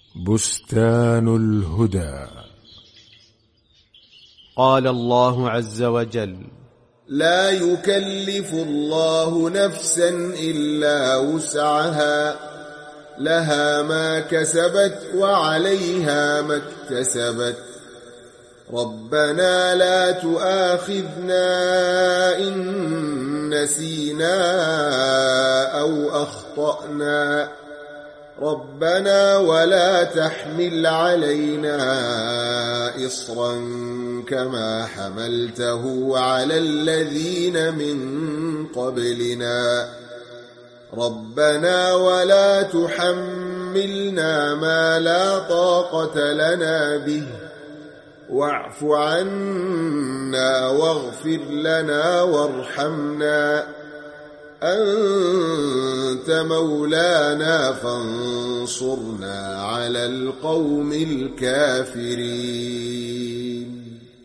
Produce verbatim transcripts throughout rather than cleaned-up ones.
بستان الهدى. قال الله عز وجل: لا يكلف الله نفسا إلا وسعها، لها ما كسبت وعليها ما اكتسبت، ربنا لا تؤاخذنا إن نسينا أو أخطأنا، ربنا ولا تحمل علينا إصرا كما حملته على الذين من قبلنا، ربنا ولا تحملنا ما لا طاقة لنا به، واعف عنا واغفر لنا وارحمنا، أنت مولانا فانصرنا على القوم الكافرين.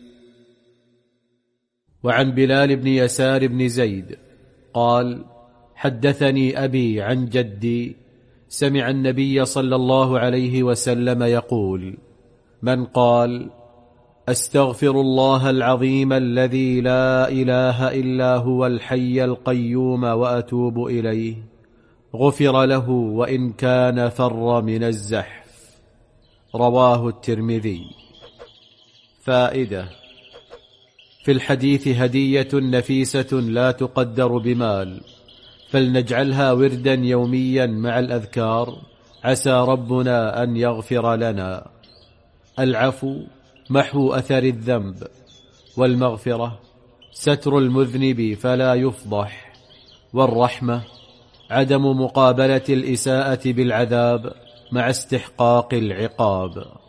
وعن بلال بن يسار بن زيد قال: حدثني أبي عن جدي سمع النبي صلى الله عليه وسلم يقول: من قال أستغفر الله العظيم الذي لا إله إلا هو الحي القيوم وأتوب إليه، غفر له وإن كان فر من الزحف. رواه الترمذي. فائدة: في الحديث هدية نفيسة لا تقدر بمال، فلنجعلها وردا يوميا مع الأذكار، عسى ربنا أن يغفر لنا. العفو محو أثر الذنب، والمغفرة ستر المذنب فلا يفضح، والرحمة عدم مقابلة الإساءة بالعذاب مع استحقاق العقاب.